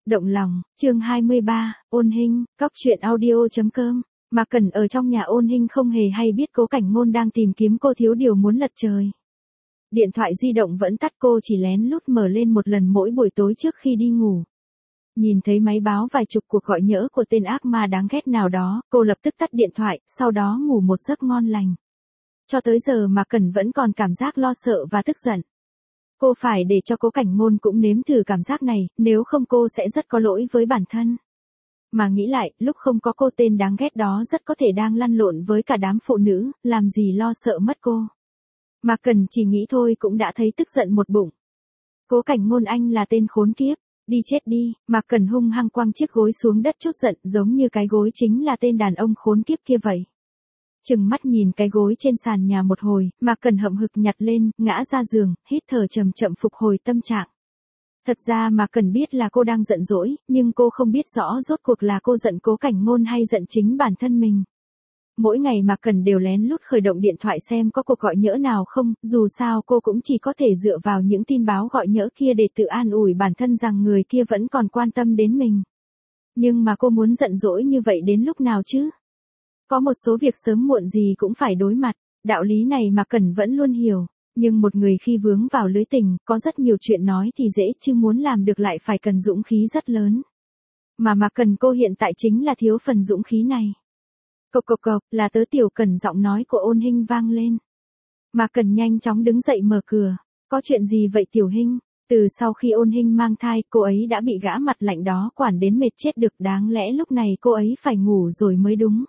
Động lòng, chương 23, Ôn Hinh, cóc truyện audio.com. Mạc Cẩn ở trong nhà Ôn Hinh không hề hay biết Cố Cảnh Ngôn đang tìm kiếm cô thiếu điều muốn lật trời. Điện thoại di động vẫn tắt, cô chỉ lén lút mở lên một lần mỗi buổi tối trước khi đi ngủ. Nhìn thấy máy báo vài chục cuộc gọi nhỡ của tên ác ma đáng ghét nào đó, cô lập tức tắt điện thoại, sau đó ngủ một giấc ngon lành. Cho tới giờ Mạc Cẩn vẫn còn cảm giác lo sợ và tức giận. Cô phải để cho Cố Cảnh Ngôn cũng nếm thử cảm giác này, nếu không cô sẽ rất có lỗi với bản thân. Mà nghĩ lại, lúc không có cô tên đáng ghét đó rất có thể đang lăn lộn với cả đám phụ nữ, làm gì lo sợ mất cô. Mạc Cẩn chỉ nghĩ thôi cũng đã thấy tức giận một bụng. Cố Cảnh Ngôn, anh là tên khốn kiếp, đi chết đi. Mạc Cẩn hung hăng quăng chiếc gối xuống đất trút giận, giống như cái gối chính là tên đàn ông khốn kiếp kia vậy. Chừng mắt nhìn cái gối trên sàn nhà một hồi, Mạc Cẩn hậm hực nhặt lên, ngã ra giường, hít thở chậm chậm phục hồi tâm trạng. Thật ra Mạc Cẩn biết là cô đang giận dỗi, nhưng cô không biết rõ rốt cuộc là cô giận Cố Cảnh Ngôn hay giận chính bản thân mình. Mỗi ngày Mạc Cẩn đều lén lút khởi động điện thoại xem có cuộc gọi nhỡ nào không, dù sao cô cũng chỉ có thể dựa vào những tin báo gọi nhỡ kia để tự an ủi bản thân rằng người kia vẫn còn quan tâm đến mình. Nhưng mà cô muốn giận dỗi như vậy đến lúc nào chứ? Có một số việc sớm muộn gì cũng phải đối mặt, đạo lý này Mạc Cẩn vẫn luôn hiểu, nhưng một người khi vướng vào lưới tình, có rất nhiều chuyện nói thì dễ chứ muốn làm được lại phải cần dũng khí rất lớn. Mà Mạc Cẩn cô hiện tại chính là thiếu phần dũng khí này. Cộc cộc cộc, là tớ Tiểu Cẩn, giọng nói của Ôn Hinh vang lên. Mạc Cẩn nhanh chóng đứng dậy mở cửa, có chuyện gì vậy Tiểu Hinh? Từ sau khi Ôn Hinh mang thai, cô ấy đã bị gã mặt lạnh đó quản đến mệt chết được, đáng lẽ lúc này cô ấy phải ngủ rồi mới đúng.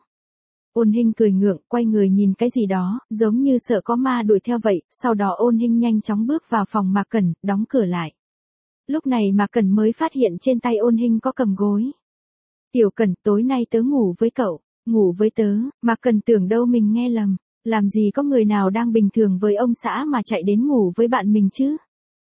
Ôn Hinh cười ngượng, quay người nhìn cái gì đó, giống như sợ có ma đuổi theo vậy, sau đó Ôn Hinh nhanh chóng bước vào phòng Mạc Cẩn, đóng cửa lại. Lúc này Mạc Cẩn mới phát hiện trên tay Ôn Hinh có cầm gối. Tiểu Cẩn, tối nay tớ ngủ với cậu. Ngủ với tớ? Mạc Cẩn tưởng đâu mình nghe lầm, làm gì có người nào đang bình thường với ông xã mà chạy đến ngủ với bạn mình chứ?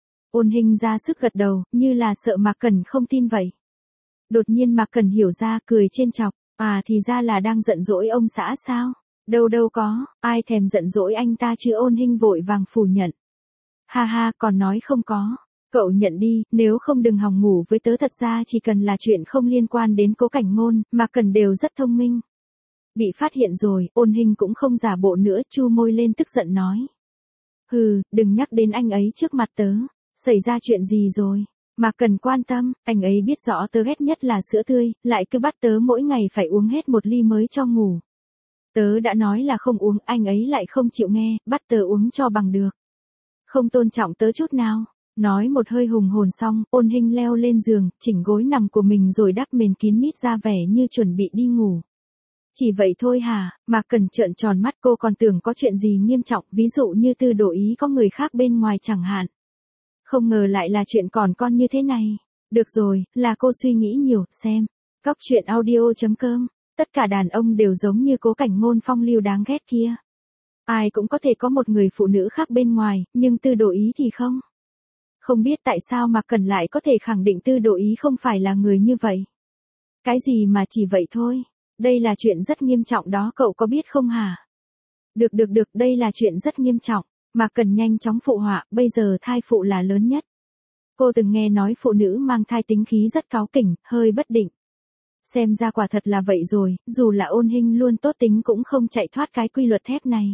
Ôn Hinh ra sức gật đầu, như là sợ Mạc Cẩn không tin vậy. Đột nhiên Mạc Cẩn hiểu ra, cười trêu chọc. À, thì ra là đang giận dỗi ông xã sao? Đâu đâu có, ai thèm giận dỗi anh ta chứ. Ôn Hinh vội vàng phủ nhận. Ha ha, còn nói không có. Cậu nhận đi, nếu không đừng hòng ngủ với tớ. Thật ra chỉ cần là chuyện không liên quan đến Cố Cảnh Ngôn, Mạc Cẩn đều rất thông minh. Bị phát hiện rồi, Ôn Hinh cũng không giả bộ nữa, chu môi lên tức giận nói. Hừ, đừng nhắc đến anh ấy trước mặt tớ. Xảy ra chuyện gì rồi? Mạc Cẩn quan tâm, anh ấy biết rõ tớ ghét nhất là sữa tươi, lại cứ bắt tớ mỗi ngày phải uống hết một ly mới cho ngủ. Tớ đã nói là không uống, anh ấy lại không chịu nghe, bắt tớ uống cho bằng được. Không tôn trọng tớ chút nào. Nói một hơi hùng hồn xong, Ôn Hinh leo lên giường, chỉnh gối nằm của mình rồi đắp mền kín mít ra vẻ như chuẩn bị đi ngủ. Chỉ vậy thôi hả? Mạc Cẩn trợn tròn mắt, cô còn tưởng có chuyện gì nghiêm trọng, ví dụ như Tư Đồ Ý có người khác bên ngoài chẳng hạn. Không ngờ lại là chuyện còn con như thế này. Được rồi, là cô suy nghĩ nhiều, xem. Cóc truyện audio.com. Tất cả đàn ông đều giống như Cố Cảnh Ngôn phong lưu đáng ghét kia. Ai cũng có thể có một người phụ nữ khác bên ngoài, nhưng Tư Đồ Ý thì không. Không biết tại sao Mạc Cẩn lại có thể khẳng định Tư Đồ Ý không phải là người như vậy. Cái gì mà chỉ vậy thôi. Đây là chuyện rất nghiêm trọng đó, cậu có biết không hả? Được, đây là chuyện rất nghiêm trọng. Mạc Cẩn nhanh chóng phụ họa, bây giờ thai phụ là lớn nhất. Cô từng nghe nói phụ nữ mang thai tính khí rất cáu kỉnh, hơi bất định. Xem ra quả thật là vậy rồi, dù là Ôn Hinh luôn tốt tính cũng không chạy thoát cái quy luật thép này.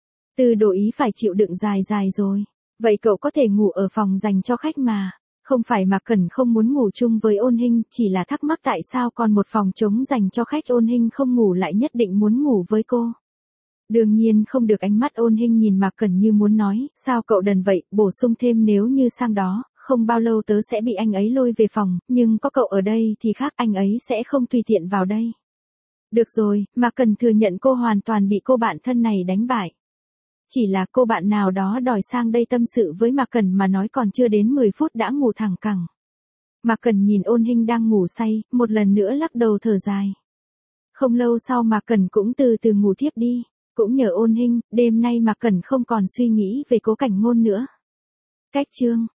Tư Đồ Ý phải chịu đựng dài rồi. Vậy cậu có thể ngủ ở phòng dành cho khách mà. Không phải Mạc Cẩn không muốn ngủ chung với Ôn Hinh, chỉ là thắc mắc tại sao còn một phòng trống dành cho khách Ôn Hinh không ngủ lại nhất định muốn ngủ với cô. Đương nhiên không được. Ánh mắt Ôn Hinh nhìn Mạc Cẩn như muốn nói, sao cậu đần vậy, bổ sung thêm, nếu như sang đó, không bao lâu tớ sẽ bị anh ấy lôi về phòng, nhưng có cậu ở đây thì khác, anh ấy sẽ không tùy tiện vào đây. Được rồi, Mạc Cẩn thừa nhận cô hoàn toàn bị cô bạn thân này đánh bại. Chỉ là cô bạn nào đó đòi sang đây tâm sự với Mạc Cẩn mà nói còn chưa đến 10 phút đã ngủ thẳng cẳng. Mạc Cẩn nhìn Ôn Hinh đang ngủ say, một lần nữa lắc đầu thở dài. Không lâu sau Mạc Cẩn cũng từ từ ngủ thiếp đi. Cũng nhờ Ôn Hinh, đêm nay Mạc Cẩn không còn suy nghĩ về Cố Cảnh Ngôn nữa. Cách chương